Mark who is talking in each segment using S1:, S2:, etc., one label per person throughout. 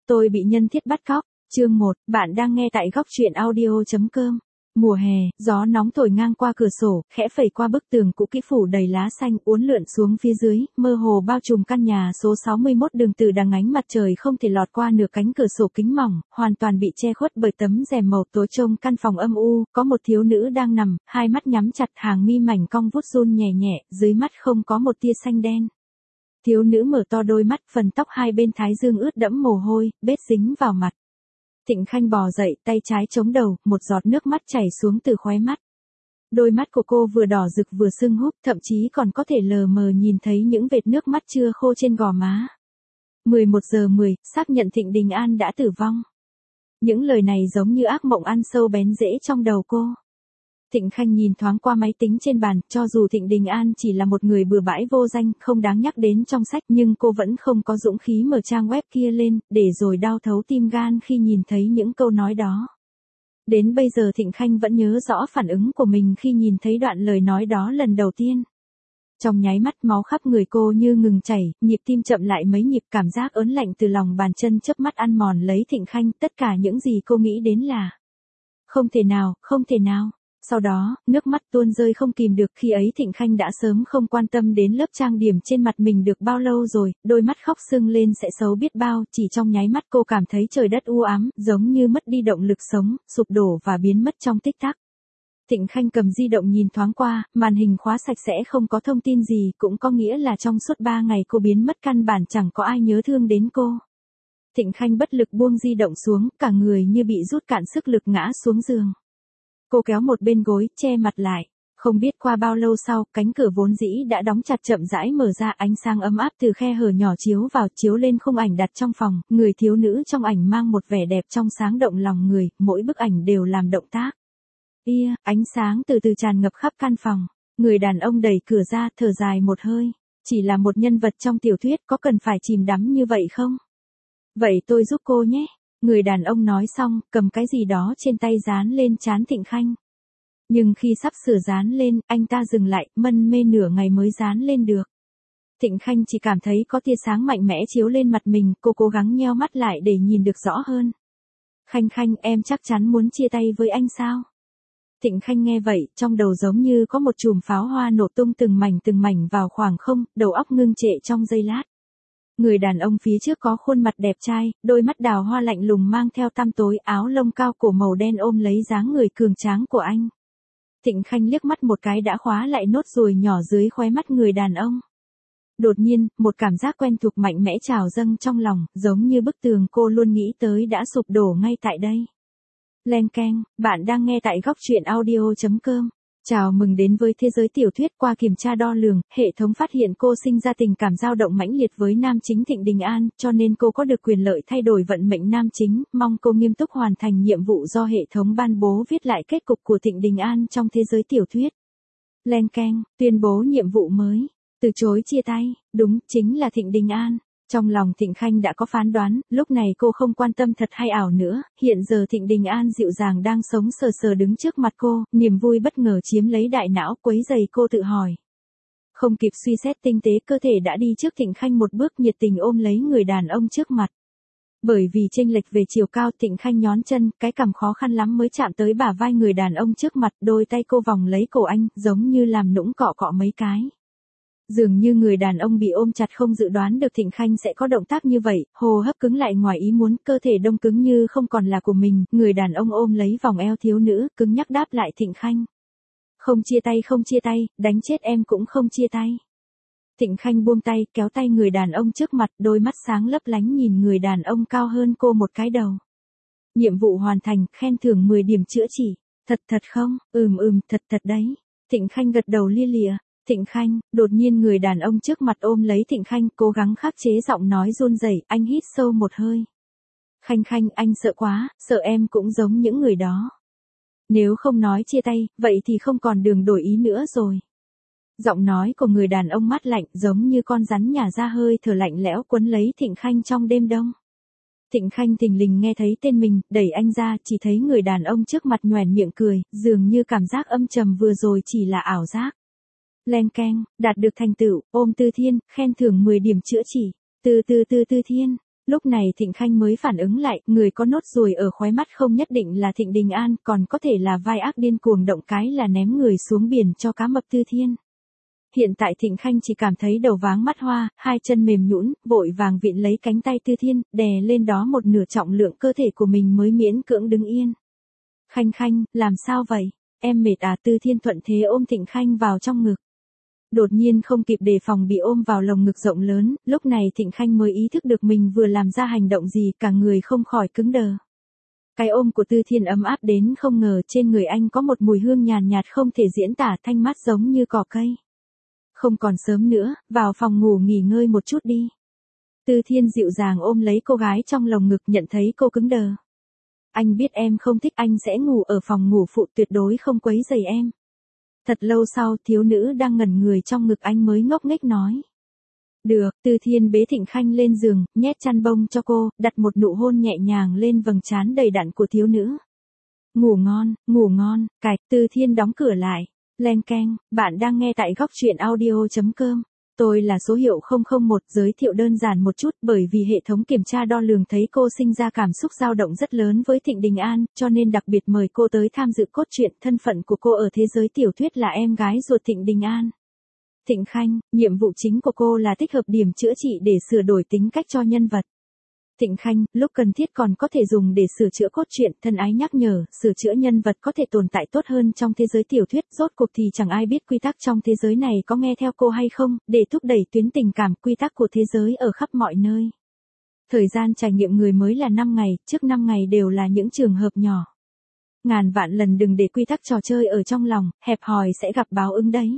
S1: Tôi bị nhân thiết bắt cóc. Chương 1, bạn đang nghe tại góc truyện audio.com. Mùa hè, gió nóng thổi ngang qua cửa sổ, khẽ phẩy qua bức tường cũ kỹ phủ đầy lá xanh, uốn lượn xuống phía dưới, mơ hồ bao trùm căn nhà số 61 đường từ đằng ánh mặt trời không thể lọt qua nửa cánh cửa sổ kính mỏng, hoàn toàn bị che khuất bởi tấm rèm màu tối trông căn phòng âm u, có một thiếu nữ đang nằm, hai mắt nhắm chặt, hàng mi mảnh cong vút run nhẹ nhẹ, dưới mắt không có một tia xanh đen. Thiếu nữ mở to đôi mắt, phần tóc hai bên thái dương ướt đẫm mồ hôi, bết dính vào mặt. Thịnh Khanh bò dậy, tay trái chống đầu, một giọt nước mắt chảy xuống từ khóe mắt. Đôi mắt của cô vừa đỏ rực vừa sưng húp, thậm chí còn có thể lờ mờ nhìn thấy những vệt nước mắt chưa khô trên gò má. 11 giờ 10, xác nhận Thịnh Đình An đã tử vong. Những lời này giống như ác mộng ăn sâu bén rễ trong đầu cô. Thịnh Khanh nhìn thoáng qua máy tính trên bàn, cho dù Thịnh Đình An chỉ là một người bừa bãi vô danh, không đáng nhắc đến trong sách, nhưng cô vẫn không có dũng khí mở trang web kia lên, để rồi đau thấu tim gan khi nhìn thấy những câu nói đó. Đến bây giờ Thịnh Khanh vẫn nhớ rõ phản ứng của mình khi nhìn thấy đoạn lời nói đó lần đầu tiên. Trong nháy mắt máu khắp người cô như ngừng chảy, nhịp tim chậm lại mấy nhịp, cảm giác ớn lạnh từ lòng bàn chân chớp mắt ăn mòn lấy Thịnh Khanh, tất cả những gì cô nghĩ đến là không thể nào, không thể nào. Sau đó, nước mắt tuôn rơi không kìm được, khi ấy Thịnh Khanh đã sớm không quan tâm đến lớp trang điểm trên mặt mình được bao lâu rồi, đôi mắt khóc sưng lên sẽ xấu biết bao, chỉ trong nháy mắt cô cảm thấy trời đất u ám, giống như mất đi động lực sống, sụp đổ và biến mất trong tích tắc. Thịnh Khanh cầm di động nhìn thoáng qua, màn hình khóa sạch sẽ không có thông tin gì, cũng có nghĩa là trong suốt 3 ngày cô biến mất căn bản chẳng có ai nhớ thương đến cô. Thịnh Khanh bất lực buông di động xuống, cả người như bị rút cạn sức lực ngã xuống giường. Cô kéo một bên gối, che mặt lại. Không biết qua bao lâu sau, cánh cửa vốn dĩ đã đóng chặt chậm rãi mở ra, ánh sáng ấm áp từ khe hở nhỏ chiếu vào, chiếu lên khung ảnh đặt trong phòng, người thiếu nữ trong ảnh mang một vẻ đẹp trong sáng động lòng người, mỗi bức ảnh đều làm động tác. Ánh sáng từ từ tràn ngập khắp căn phòng. Người đàn ông đẩy cửa ra, thở dài một hơi. Chỉ là một nhân vật trong tiểu thuyết, có cần phải chìm đắm như vậy không? Vậy tôi giúp cô nhé. Người đàn ông nói xong, cầm cái gì đó trên tay dán lên trán Thịnh Khanh. Nhưng khi sắp sửa dán lên, anh ta dừng lại, mân mê nửa ngày mới dán lên được. Thịnh Khanh chỉ cảm thấy có tia sáng mạnh mẽ chiếu lên mặt mình, cô cố gắng nheo mắt lại để nhìn được rõ hơn. Khanh, em chắc chắn muốn chia tay với anh sao? Thịnh Khanh nghe vậy, trong đầu giống như có một chùm pháo hoa nổ tung từng mảnh vào khoảng không, đầu óc ngưng trệ trong giây lát. Người đàn ông phía trước có khuôn mặt đẹp trai, đôi mắt đào hoa lạnh lùng mang theo tăm tối, áo lông cao cổ màu đen ôm lấy dáng người cường tráng của anh. Thịnh Khanh liếc mắt một cái đã khóa lại nốt ruồi nhỏ dưới khóe mắt người đàn ông. Đột nhiên, một cảm giác quen thuộc mạnh mẽ trào dâng trong lòng, giống như bức tường cô luôn nghĩ tới đã sụp đổ ngay tại đây. Len keng, bạn đang nghe tại góc truyện audio.com. Chào mừng đến với thế giới tiểu thuyết. Qua kiểm tra đo lường, hệ thống phát hiện cô sinh ra tình cảm dao động mãnh liệt với nam chính Thịnh Đình An, cho nên cô có được quyền lợi thay đổi vận mệnh nam chính, mong cô nghiêm túc hoàn thành nhiệm vụ do hệ thống ban bố, viết lại kết cục của Thịnh Đình An trong thế giới tiểu thuyết. Len keng, tuyên bố nhiệm vụ mới, từ chối chia tay, đúng, chính là Thịnh Đình An. Trong lòng Thịnh Khanh đã có phán đoán, lúc này cô không quan tâm thật hay ảo nữa, hiện giờ Thịnh Đình An dịu dàng đang sống sờ sờ đứng trước mặt cô, niềm vui bất ngờ chiếm lấy đại não, quấy rầy cô tự hỏi. Không kịp suy xét tinh tế, cơ thể đã đi trước Thịnh Khanh một bước, nhiệt tình ôm lấy người đàn ông trước mặt. Bởi vì chênh lệch về chiều cao, Thịnh Khanh nhón chân, cái cằm khó khăn lắm mới chạm tới bả vai người đàn ông trước mặt, đôi tay cô vòng lấy cổ anh, giống như làm nũng cọ cọ mấy cái. Dường như người đàn ông bị ôm chặt không dự đoán được Thịnh Khanh sẽ có động tác như vậy, hô hấp cứng lại ngoài ý muốn, cơ thể đông cứng như không còn là của mình, người đàn ông ôm lấy vòng eo thiếu nữ, cứng nhắc đáp lại Thịnh Khanh. Không chia tay, đánh chết em cũng không chia tay. Thịnh Khanh buông tay, kéo tay người đàn ông trước mặt, đôi mắt sáng lấp lánh nhìn người đàn ông cao hơn cô một cái đầu. Nhiệm vụ hoàn thành, khen thưởng 10 điểm chữa chỉ. Thật không? Thật đấy. Thịnh Khanh gật đầu lia lịa. Thịnh Khanh, đột nhiên người đàn ông trước mặt ôm lấy Thịnh Khanh, cố gắng khắc chế giọng nói run rẩy, anh hít sâu một hơi. Khanh, anh sợ quá, sợ em cũng giống những người đó. Nếu không nói chia tay, vậy thì không còn đường đổi ý nữa rồi. Giọng nói của người đàn ông mát lạnh, giống như con rắn nhả ra hơi thở lạnh lẽo quấn lấy Thịnh Khanh trong đêm đông. Thịnh Khanh thình lình nghe thấy tên mình, đẩy anh ra, chỉ thấy người đàn ông trước mặt nhoẻn miệng cười, dường như cảm giác âm trầm vừa rồi chỉ là ảo giác. Len keng, đạt được thành tựu, ôm Tư Thiên, khen thưởng 10 điểm chữa chỉ. Tư Thiên, Lúc này Thịnh Khanh mới phản ứng lại, người có nốt ruồi ở khóe mắt không nhất định là Thịnh Đình An, còn có thể là vai ác điên cuồng động cái là ném người xuống biển cho cá mập Tư Thiên. Hiện tại Thịnh Khanh chỉ cảm thấy đầu váng mắt hoa, hai chân mềm nhũn, vội vàng vịn lấy cánh tay Tư Thiên, đè lên đó một nửa trọng lượng cơ thể của mình mới miễn cưỡng đứng yên. Khanh Khanh, làm sao vậy? Em mệt à? Tư Thiên thuận thế ôm Thịnh Khanh vào trong ngực. Đột nhiên không kịp đề phòng bị ôm vào lồng ngực rộng lớn, lúc này Thịnh Khanh mới ý thức được mình vừa làm ra hành động gì, cả người không khỏi cứng đờ. Cái ôm của Tư Thiên ấm áp đến không ngờ, trên người anh có một mùi hương nhàn nhạt không thể diễn tả, thanh mát giống như cỏ cây. Không còn sớm nữa, vào phòng ngủ nghỉ ngơi một chút đi. Tư Thiên dịu dàng ôm lấy cô gái trong lồng ngực, nhận thấy cô cứng đờ. Anh biết em không thích, anh sẽ ngủ ở phòng ngủ phụ, tuyệt đối không quấy rầy em. Thật lâu sau, thiếu nữ đang ngẩn người trong ngực anh mới ngốc nghếch nói. Được. Tư Thiên bế Thịnh Khanh lên giường, nhét chăn bông cho cô, đặt một nụ hôn nhẹ nhàng lên vầng trán đầy đặn của thiếu nữ. Ngủ ngon, cạch. Tư Thiên đóng cửa lại. Len keng, bạn đang nghe tại góc truyện audio.com. Tôi là số hiệu 001, giới thiệu đơn giản một chút, bởi vì hệ thống kiểm tra đo lường thấy cô sinh ra cảm xúc dao động rất lớn với Thịnh Đình An, cho nên đặc biệt mời cô tới tham dự cốt truyện. Thân phận của cô ở thế giới tiểu thuyết là em gái ruột Thịnh Đình An. Thịnh Khanh, nhiệm vụ chính của cô là tích hợp điểm chữa trị để sửa đổi tính cách cho nhân vật. Thịnh Khanh, lúc cần thiết còn có thể dùng để sửa chữa cốt truyện, thân ái nhắc nhở, sửa chữa nhân vật có thể tồn tại tốt hơn trong thế giới tiểu thuyết, rốt cuộc thì chẳng ai biết quy tắc trong thế giới này có nghe theo cô hay không, để thúc đẩy tuyến tình cảm, quy tắc của thế giới ở khắp mọi nơi. Thời gian trải nghiệm người mới là 5 ngày, trước 5 ngày đều là những trường hợp nhỏ. Ngàn vạn lần đừng để quy tắc trò chơi ở trong lòng, hẹp hòi sẽ gặp báo ứng đấy.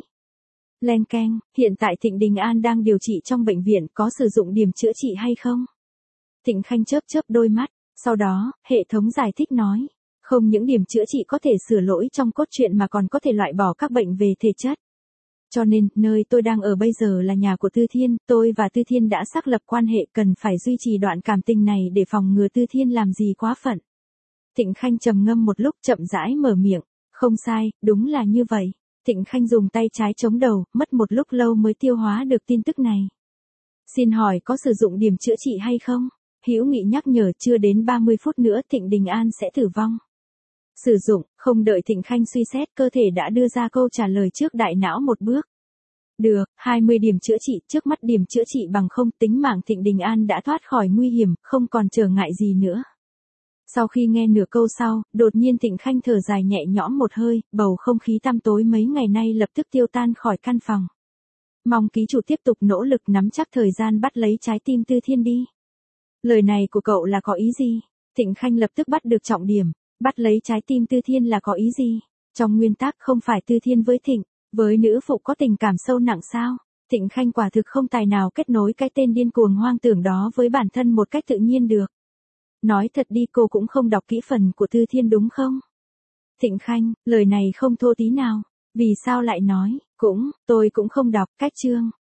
S1: Len keng, hiện tại Thịnh Đình An đang điều trị trong bệnh viện, có sử dụng điểm chữa trị hay không? Thịnh Khanh chớp chớp đôi mắt, sau đó, hệ thống giải thích nói. Không những điểm chữa trị có thể sửa lỗi trong cốt truyện mà còn có thể loại bỏ các bệnh về thể chất. Cho nên, nơi tôi đang ở bây giờ là nhà của Tư Thiên, tôi và Tư Thiên đã xác lập quan hệ, cần phải duy trì đoạn cảm tình này để phòng ngừa Tư Thiên làm gì quá phận. Thịnh Khanh trầm ngâm một lúc, chậm rãi mở miệng. Không sai, đúng là như vậy. Thịnh Khanh dùng tay trái chống đầu, mất một lúc lâu mới tiêu hóa được tin tức này. Xin hỏi có sử dụng điểm chữa trị hay không? Hữu Nghị nhắc nhở, chưa đến 30 phút nữa Thịnh Đình An sẽ tử vong. Sử dụng, không đợi Thịnh Khanh suy xét, cơ thể đã đưa ra câu trả lời trước đại não một bước. Được, 20 điểm chữa trị, trước mắt điểm chữa trị bằng không, tính mạng Thịnh Đình An đã thoát khỏi nguy hiểm, không còn trở ngại gì nữa. Sau khi nghe nửa câu sau, đột nhiên Thịnh Khanh thở dài nhẹ nhõm một hơi, bầu không khí tăm tối mấy ngày nay lập tức tiêu tan khỏi căn phòng. Mong ký chủ tiếp tục nỗ lực nắm chắc thời gian bắt lấy trái tim Tư Thiên đi. Lời này của cậu là có ý gì? Thịnh Khanh lập tức bắt được trọng điểm. Bắt lấy trái tim Tư Thiên là có ý gì? Trong nguyên tắc không phải Tư Thiên với Thịnh, với nữ phụ có tình cảm sâu nặng sao? Thịnh Khanh quả thực không tài nào kết nối cái tên điên cuồng hoang tưởng đó với bản thân một cách tự nhiên được. Nói thật đi, cô cũng không đọc kỹ phần của Tư Thiên đúng không? Thịnh Khanh, lời này không thô tí nào. Vì sao lại nói, tôi cũng không đọc, cách chương.